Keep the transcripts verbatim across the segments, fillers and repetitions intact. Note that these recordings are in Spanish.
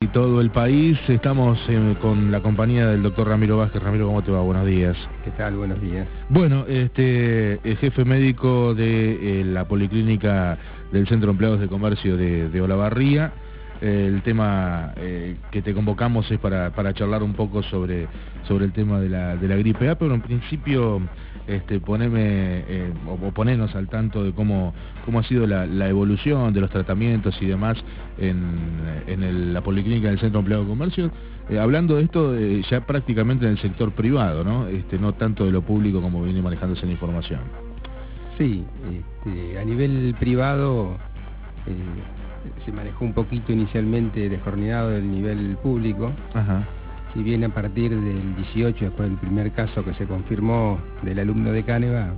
todo el país. Estamos eh, con la compañía del doctor Ramiro Vázquez. Ramiro, ¿cómo te va? Buenos días. ¿Qué tal? Buenos días. Bueno, este, el jefe médico de eh, la Policlínica del Centro de Empleados de Comercio de, de Olavarría. Eh, el tema eh, que te convocamos es para, para charlar un poco sobre, sobre el tema de la, de la gripe A, pero en principio este, poneme, eh, o, o ponernos al tanto de cómo, cómo ha sido la, la evolución de los tratamientos y demás en, en el, la Policlínica del Centro de Empleados de Comercio. Eh, hablando de esto eh, ya prácticamente en el sector privado, ¿no? Este, no tanto de lo público como viene manejándose la información. Sí, este, a nivel privado eh, se manejó un poquito inicialmente descoordinado del nivel público. Ajá. Si bien a partir del dieciocho, después del primer caso que se confirmó del alumno de Caneva,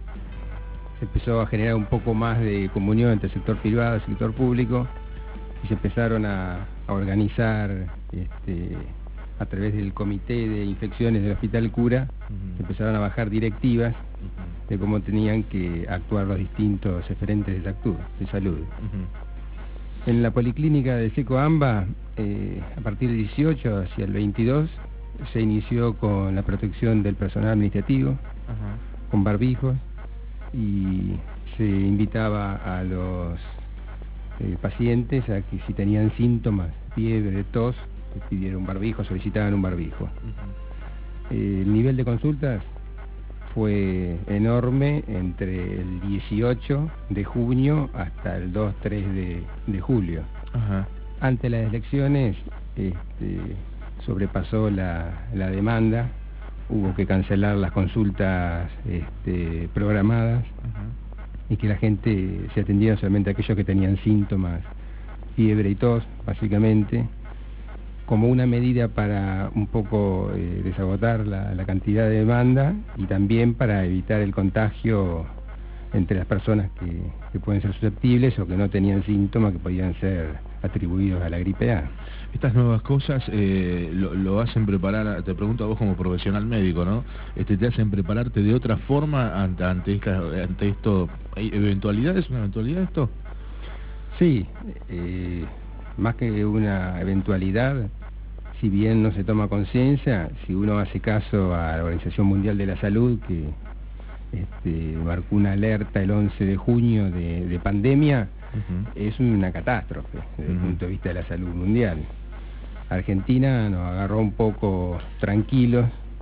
se empezó a generar un poco más de comunión entre el sector privado y el sector público, y se empezaron a, a organizar este, a través del comité de infecciones del Hospital Cura, uh-huh. se empezaron a bajar directivas uh-huh. de cómo tenían que actuar los distintos referentes de, de salud. Uh-huh. En la Policlínica de Seco Amba, eh, a partir del dieciocho hacia el veintidós, se inició con la protección del personal administrativo, uh-huh. con barbijos, y se invitaba a los eh, pacientes a que si tenían síntomas, fiebre, tos, les pidieran un barbijo, solicitaban un barbijo. Uh-huh. eh, el nivel de consultas fue enorme entre el dieciocho de junio hasta el dos tres de julio. Ajá. Ante las elecciones este, sobrepasó la, la demanda, hubo que cancelar las consultas este, programadas. Ajá. Y que la gente se atendiera solamente a aquellos que tenían síntomas, fiebre y tos, básicamente, como una medida para un poco eh, desagotar la, la cantidad de demanda y también para evitar el contagio entre las personas que, que pueden ser susceptibles o que no tenían síntomas que podían ser atribuidos a la gripe A. Estas nuevas cosas eh, lo, lo hacen preparar, te pregunto a vos como profesional médico, ¿no? Este, ¿te hacen prepararte de otra forma ante, ante, esta, ante esto? ¿Hay eventualidades? ¿Una eventualidad esto? Sí, eh, más que una eventualidad, si bien no se toma conciencia, si uno hace caso a la Organización Mundial de la Salud, que este, marcó una alerta el once de junio de, de pandemia, uh-huh. es una catástrofe desde uh-huh. el punto de vista de la salud mundial. Argentina nos agarró un poco tranquilos,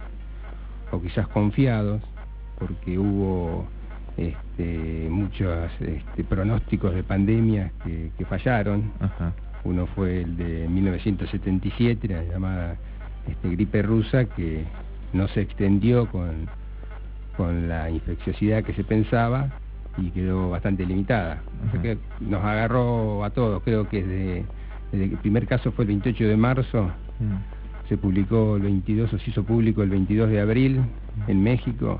o quizás confiados, porque hubo este, muchos este, pronósticos de pandemias que, que fallaron. Uh-huh. Uno fue el de mil novecientos setenta y siete, la llamada este, gripe rusa, que no se extendió con, con la infecciosidad que se pensaba y quedó bastante limitada. Uh-huh. O sea que nos agarró a todos. Creo que desde, desde el primer caso fue el veintiocho de marzo, uh-huh. se publicó el veintidós, o se hizo público el veintidós de abril uh-huh. en México,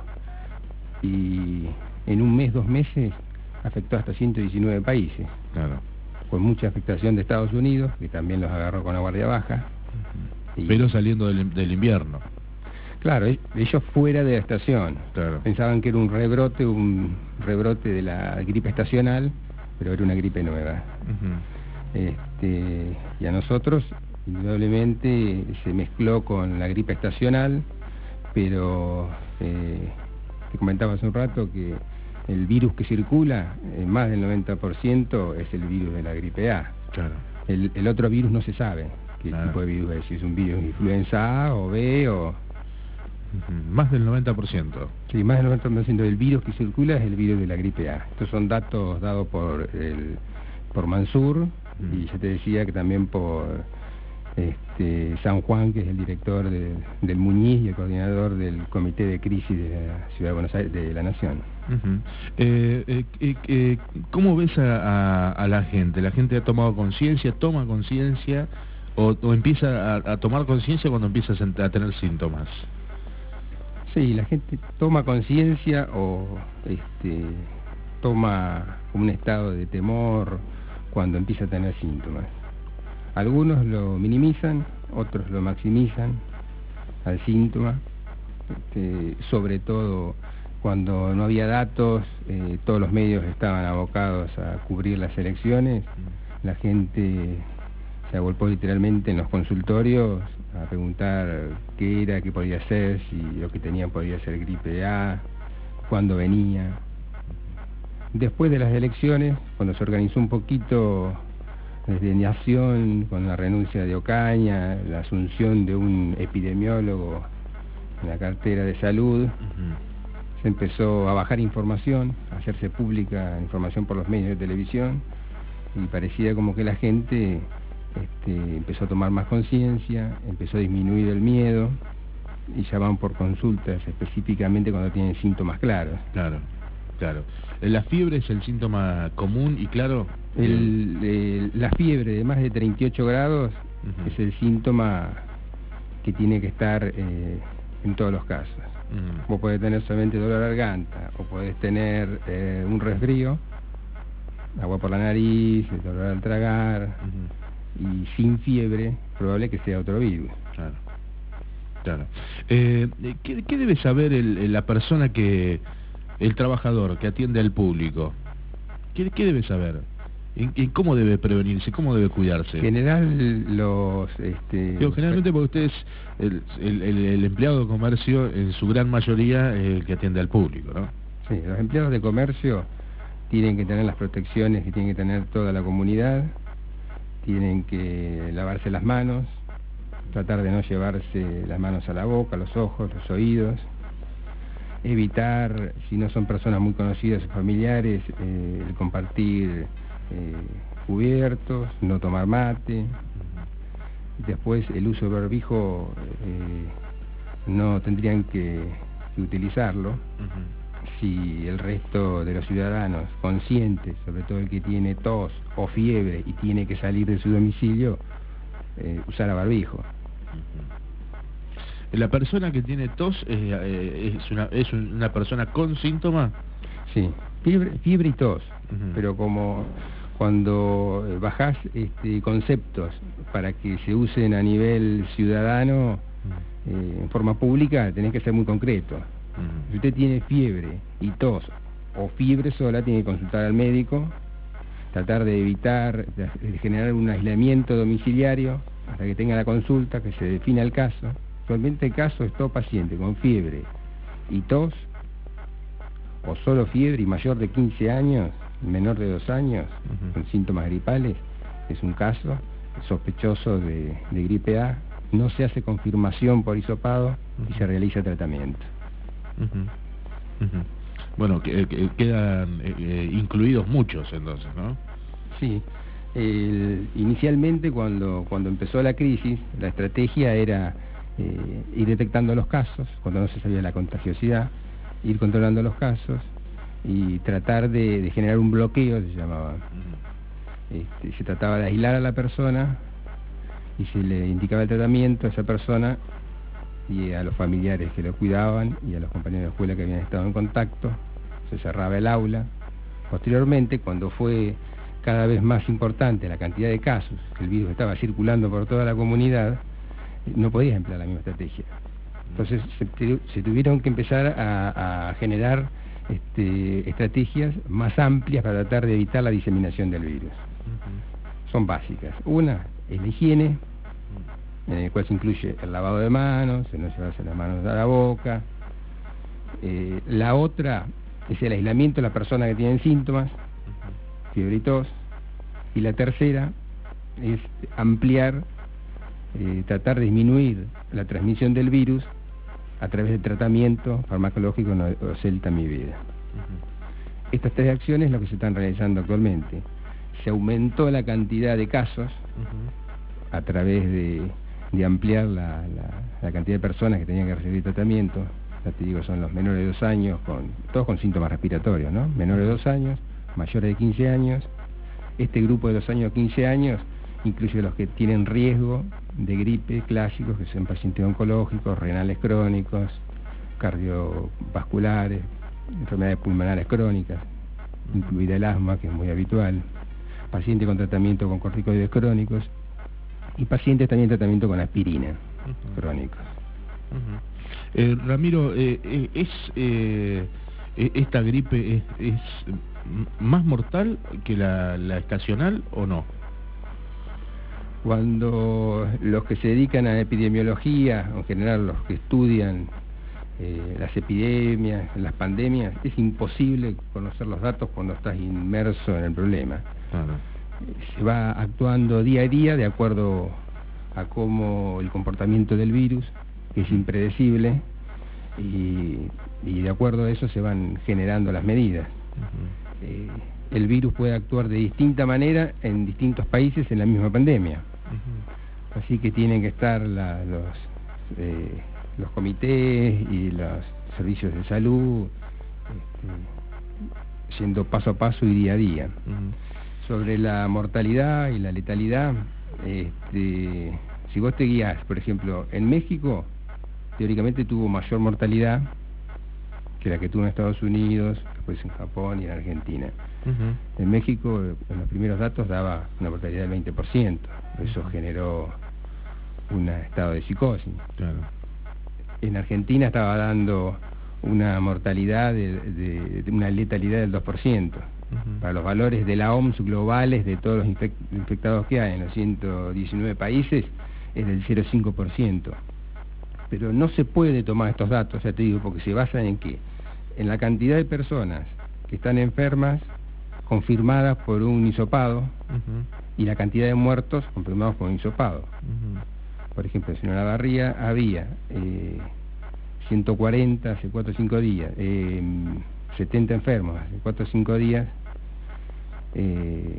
y en un mes, dos meses, afectó hasta ciento diecinueve países. Claro. Con mucha afectación de Estados Unidos, que también los agarró con la guardia baja. Uh-huh. Y... pero saliendo del, del invierno. Claro, ellos fuera de la estación. Claro. Pensaban que era un rebrote, un rebrote de la gripe estacional, pero era una gripe nueva. Uh-huh. Este, y a nosotros, indudablemente, se mezcló con la gripe estacional, pero eh, te comentaba hace un rato que el virus que circula, eh, más del noventa por ciento es el virus de la gripe A. Claro. El, el otro virus no se sabe qué claro. tipo de virus es, si es un virus de influenza A o B o... Uh-huh. Más del noventa por ciento. Sí, más del noventa por ciento del virus que circula es el virus de la gripe A. Estos son datos dados por, el, por Mansur, uh-huh. y ya te decía que también por este, San Juan, que es el director de, del Muñiz y el coordinador del Comité de Crisis de la Ciudad de Buenos Aires, de la Nación. Uh-huh. eh, eh, eh, ¿Cómo ves a, a, a la gente? ¿La gente ha tomado conciencia, toma conciencia o, o empieza a, a tomar conciencia cuando empieza a, a tener síntomas? Sí, la gente toma conciencia o este, toma un estado de temor cuando empieza a tener síntomas. Algunos lo minimizan, otros lo maximizan al síntoma, este, sobre todo cuando no había datos, eh, todos los medios estaban abocados a cubrir las elecciones, la gente se agolpó literalmente en los consultorios a preguntar qué era, qué podía ser, si lo que tenían podía ser gripe A, cuándo venía. Después de las elecciones, cuando se organizó un poquito desde Nación, con la renuncia de Ocaña, la asunción de un epidemiólogo en la cartera de salud, uh-huh. se empezó a bajar información, a hacerse pública información por los medios de televisión, y parecía como que la gente este, empezó a tomar más conciencia, empezó a disminuir el miedo, y llamaban por consultas específicamente cuando tienen síntomas claros. Claro, claro. ¿La fiebre es el síntoma común y claro? El, eh, la fiebre de más de treinta y ocho grados uh-huh. es el síntoma que tiene que estar eh, en todos los casos. Uh-huh. Vos podés tener solamente dolor de garganta, o podés tener eh, un resfrío, agua por la nariz, dolor al tragar, uh-huh. y sin fiebre, probable que sea otro virus. Claro, claro. Eh, ¿qué, ¿Qué debe saber el, la persona que, el trabajador que atiende al público? ¿Qué, qué debe saber? ¿En, en cómo debe prevenirse? ¿Cómo debe cuidarse? En general, los... Este, Digo, generalmente porque usted es el, el, el, el empleado de comercio, en su gran mayoría, el que atiende al público, ¿no? Sí, los empleados de comercio tienen que tener las protecciones que tiene que tener toda la comunidad, tienen que lavarse las manos, tratar de no llevarse las manos a la boca, los ojos, los oídos, evitar, si no son personas muy conocidas o familiares, eh, el compartir eh, cubiertos, no tomar mate. Después el uso de barbijo eh, no tendrían que, que utilizarlo. Uh-huh. Si el resto de los ciudadanos conscientes, sobre todo el que tiene tos o fiebre y tiene que salir de su domicilio, eh, usar barbijo. Uh-huh. ¿La persona que tiene tos eh, eh, es, una, es una persona con síntomas? Sí, fiebre, fiebre y tos, uh-huh. pero como cuando bajás este, conceptos para que se usen a nivel ciudadano uh-huh. eh, en forma pública, tenés que ser muy concreto. Uh-huh. Si usted tiene fiebre y tos o fiebre sola, tiene que consultar al médico, tratar de evitar, de generar un aislamiento domiciliario hasta que tenga la consulta, que se defina el caso. Actualmente el caso es todo paciente con fiebre y tos, o solo fiebre y mayor de quince años, menor de dos años, uh-huh. con síntomas gripales, es un caso sospechoso de, de gripe A, no se hace confirmación por hisopado uh-huh. y se realiza tratamiento. Uh-huh. Uh-huh. Bueno, que, que quedan eh, incluidos muchos entonces, ¿no? Sí. El, inicialmente cuando, cuando empezó la crisis, la estrategia era eh, ir detectando los casos, cuando no se sabía la contagiosidad, ir controlando los casos y tratar de, de generar un bloqueo, se llamaba. Uh-huh. Este, se trataba de aislar a la persona y se le indicaba el tratamiento a esa persona y a los familiares que lo cuidaban y a los compañeros de escuela que habían estado en contacto. Se cerraba el aula. Posteriormente, cuando fue cada vez más importante la cantidad de casos, que el virus estaba circulando por toda la comunidad, no podías emplear la misma estrategia. Entonces se, se tuvieron que empezar a, a generar este, estrategias más amplias para tratar de evitar la diseminación del virus. Uh-huh. Son básicas. Una es la higiene, en el cual se incluye el lavado de manos, el no llevarse las manos a la boca. Eh, la otra es el aislamiento de las personas que tienen síntomas, uh-huh. fiebre y tos. Y la tercera es ampliar, eh, tratar de disminuir la transmisión del virus a través del tratamiento farmacológico o Celtamivir. Uh-huh. Estas tres acciones es lo que se están realizando actualmente. Se aumentó la cantidad de casos uh-huh. a través de, de ampliar la, la, la cantidad de personas que tenían que recibir tratamiento. Ya te digo, son los menores de dos años, con, todos con síntomas respiratorios, ¿no? Menores de dos años, mayores de quince años. Este grupo de los años quince años incluye los que tienen riesgo de gripe clásicos, que son pacientes oncológicos, renales crónicos, cardiovasculares, enfermedades pulmonares crónicas, incluida el asma, que es muy habitual, pacientes con tratamiento con corticoides crónicos y pacientes también en tratamiento con aspirina, uh-huh. crónicos. Uh-huh. eh, Ramiro, eh, eh, es eh, esta gripe es, es más mortal que la, la estacional o no? Cuando los que se dedican a epidemiología, en general los que estudian eh, las epidemias, las pandemias, es imposible conocer los datos cuando estás inmerso en el problema. Claro. Se va actuando día a día de acuerdo a cómo el comportamiento del virus, que es impredecible, y, y de acuerdo a eso se van generando las medidas. Uh-huh. eh, el virus puede actuar de distinta manera en distintos países en la misma pandemia. Uh-huh. Así que tienen que estar la, los, eh, los comités y los servicios de salud este, yendo paso a paso y día a día. Uh-huh. Sobre la mortalidad y la letalidad, este, si vos te guías, por ejemplo, en México, teóricamente tuvo mayor mortalidad que la que tuvo en Estados Unidos, después en Japón y en Argentina. Uh-huh. En México, en los primeros datos, daba una mortalidad del veinte por ciento. Eso uh-huh. generó un estado de psicosis. Claro. En Argentina estaba dando una mortalidad, de, de, de una letalidad del dos por ciento. Uh-huh. Para los valores de la O M S globales de todos los infect infectados que hay en los ciento diecinueve países, es del cero coma cinco por ciento. Pero no se puede tomar estos datos, ya te digo, porque se basan en qué, en la cantidad de personas que están enfermas confirmadas por un hisopado, uh-huh. y la cantidad de muertos confirmados por un hisopado. Uh-huh. Por ejemplo, en Olavarría había eh, ciento cuarenta hace cuatro o cinco días, eh, setenta enfermos hace cuatro o cinco días, eh,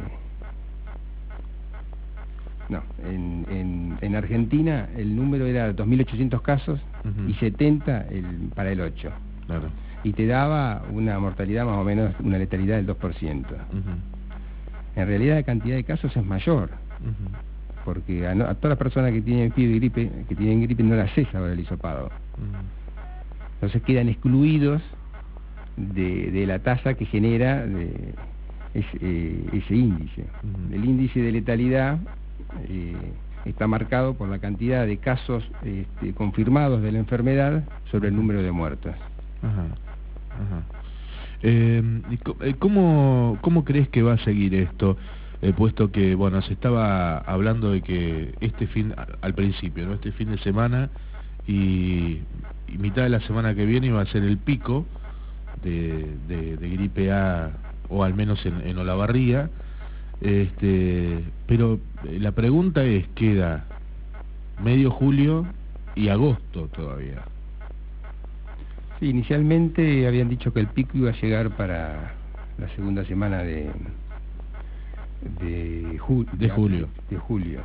no, en, en, en Argentina el número era dos mil ochocientos casos, uh-huh. y setenta el, para el ocho. Claro. Y te daba una mortalidad más o menos, una letalidad del dos por ciento. Uh-huh. En realidad la cantidad de casos es mayor, uh-huh. porque a, no, a todas las personas que tienen fiebre y gripe, que tienen gripe no las cesa ahora el hisopado. Uh-huh. Entonces quedan excluidos de, de la tasa que genera de, ese, eh, ese índice. Uh-huh. El índice de letalidad eh, está marcado por la cantidad de casos este, confirmados de la enfermedad sobre el número de muertos. Ajá, ajá. Eh, ¿cómo, ¿Cómo crees que va a seguir esto? Eh, puesto que, bueno, se estaba hablando de que este fin, al principio, ¿no? Este fin de semana y, y mitad de la semana que viene iba a ser el pico de, de, de gripe A, o al menos en, en Olavarría. Este, pero la pregunta es, queda medio julio y agosto todavía. Sí, inicialmente habían dicho que el pico iba a llegar para la segunda semana de de, ju de julio. De julio.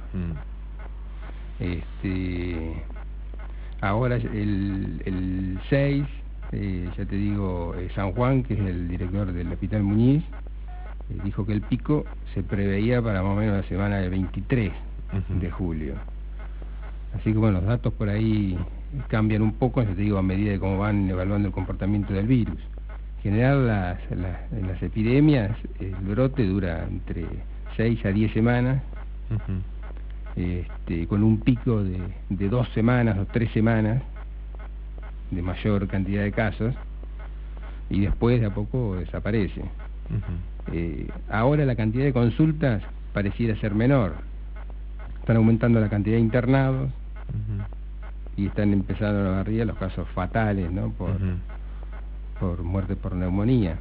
Mm. Este, ahora el, el seis, eh, ya te digo, eh, San Juan, que es el director del Hospital Muñiz, eh, dijo que el pico se preveía para más o menos la semana del veintitrés uh-huh. de julio. Así que bueno, los datos por ahí cambian un poco, ya te digo, a medida de cómo van evaluando el comportamiento del virus. En general, las, las, en las epidemias, el brote dura entre seis a diez semanas, uh-huh. este, con un pico de, de dos semanas o tres semanas, de mayor cantidad de casos, y después de a poco desaparece. Uh-huh. eh, ahora la cantidad de consultas pareciera ser menor. Están aumentando la cantidad de internados, uh-huh. y están empezando a Olavarría los casos fatales, ¿no? Por, uh-huh. por muerte por neumonía.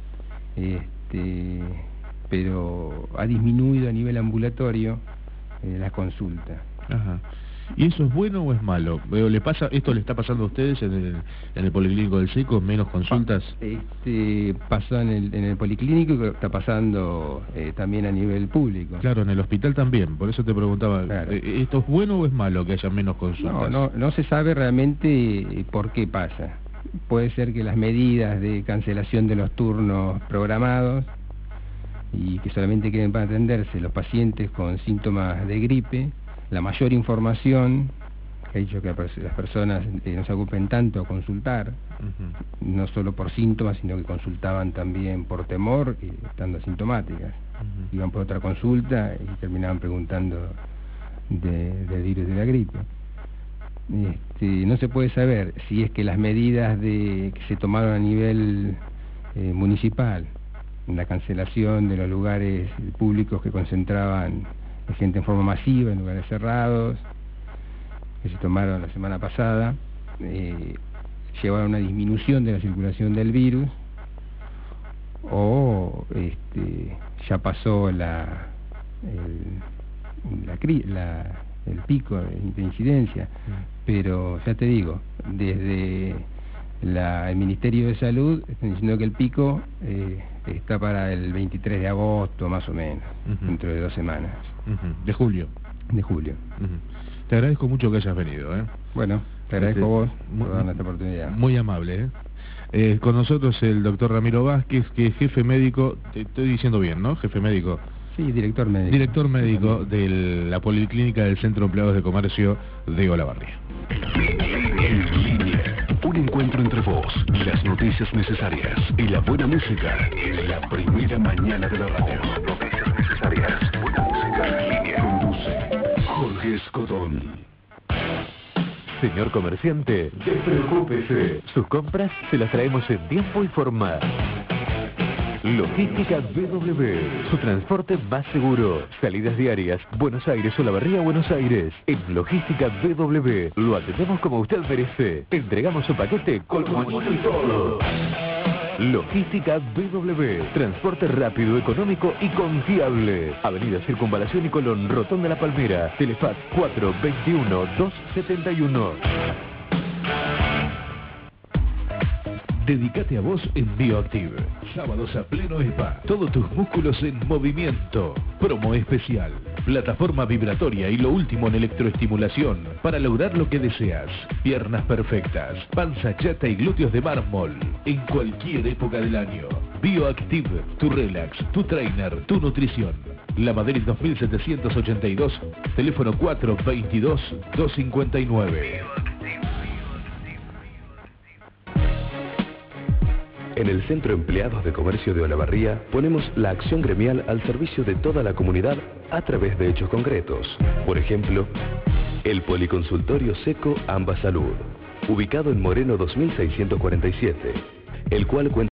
Este, pero ha disminuido a nivel ambulatorio eh, las consultas. Ajá. ¿Y eso es bueno o es malo? ¿Le pasa, esto le está pasando a ustedes en el, en el Policlínico del Seco, menos consultas? Este, pasó en el, en el Policlínico y está pasando eh, también a nivel público. Claro, en el hospital también, por eso te preguntaba, claro. ¿Esto es bueno o es malo que haya menos consultas? No, no, no se sabe realmente por qué pasa. Puede ser que las medidas de cancelación de los turnos programados y que solamente queden para atenderse los pacientes con síntomas de gripe, la mayor información que ha hecho que las personas eh, no se ocupen tanto a consultar, uh-huh. no solo por síntomas, sino que consultaban también por temor, y estando asintomáticas. Uh-huh. Iban por otra consulta y terminaban preguntando de, del virus de la gripe. Este, no se puede saber si es que las medidas de, que se tomaron a nivel eh, municipal, la cancelación de los lugares públicos que concentraban de gente en forma masiva, en lugares cerrados, que se tomaron la semana pasada, eh, llevaron a una disminución de la circulación del virus, o este, ya pasó la, el, la, la, el pico de, de incidencia, pero ya te digo, desde la, el Ministerio de Salud están diciendo que el pico eh, está para el veintitrés de agosto, más o menos, uh-huh. dentro de dos semanas. Uh-huh. De julio. De julio. Uh-huh. Te agradezco mucho que hayas venido, ¿eh? Bueno, te agradezco a vos por darme esta oportunidad. Muy amable, ¿eh? Eh, con nosotros el doctor Ramiro Vázquez, que es jefe médico, te estoy diciendo bien, ¿no? Jefe médico. Sí, director médico. Director médico de la Policlínica del Centro de Empleados de Comercio de Olavarría. En línea, un encuentro entre vos y las noticias necesarias y la buena música en la primera mañana de la radio. Noticias necesarias, buena música en línea. Conduce Jorge Escotón. Señor comerciante, despreocúpese. Sus compras se las traemos en tiempo y forma. Logística B W, su transporte más seguro. Salidas diarias, Buenos Aires, Olavarría, Buenos Aires. En Logística B W, lo atendemos como usted merece. Entregamos su paquete con moñito y todo. Logística B W, transporte rápido, económico y confiable. Avenida Circunvalación y Colón, Rotonda La Palmera. Telefax cuatro veintiuno dos setenta y uno. Dedicate a vos en Bioactive. Sábados a pleno spa. Todos tus músculos en movimiento. Promo especial. Plataforma vibratoria y lo último en electroestimulación para lograr lo que deseas. Piernas perfectas, panza chata y glúteos de mármol. En cualquier época del año. Bioactive, tu relax, tu trainer, tu nutrición. La Madrid dos mil setecientos ochenta y dos, teléfono cuatro veintidós dos cincuenta y nueve. En el Centro Empleados de Comercio de Olavarría ponemos la acción gremial al servicio de toda la comunidad a través de hechos concretos. Por ejemplo, el Policonsultorio Seco Amba Salud, ubicado en Moreno dos mil seiscientos cuarenta y siete, el cual cuenta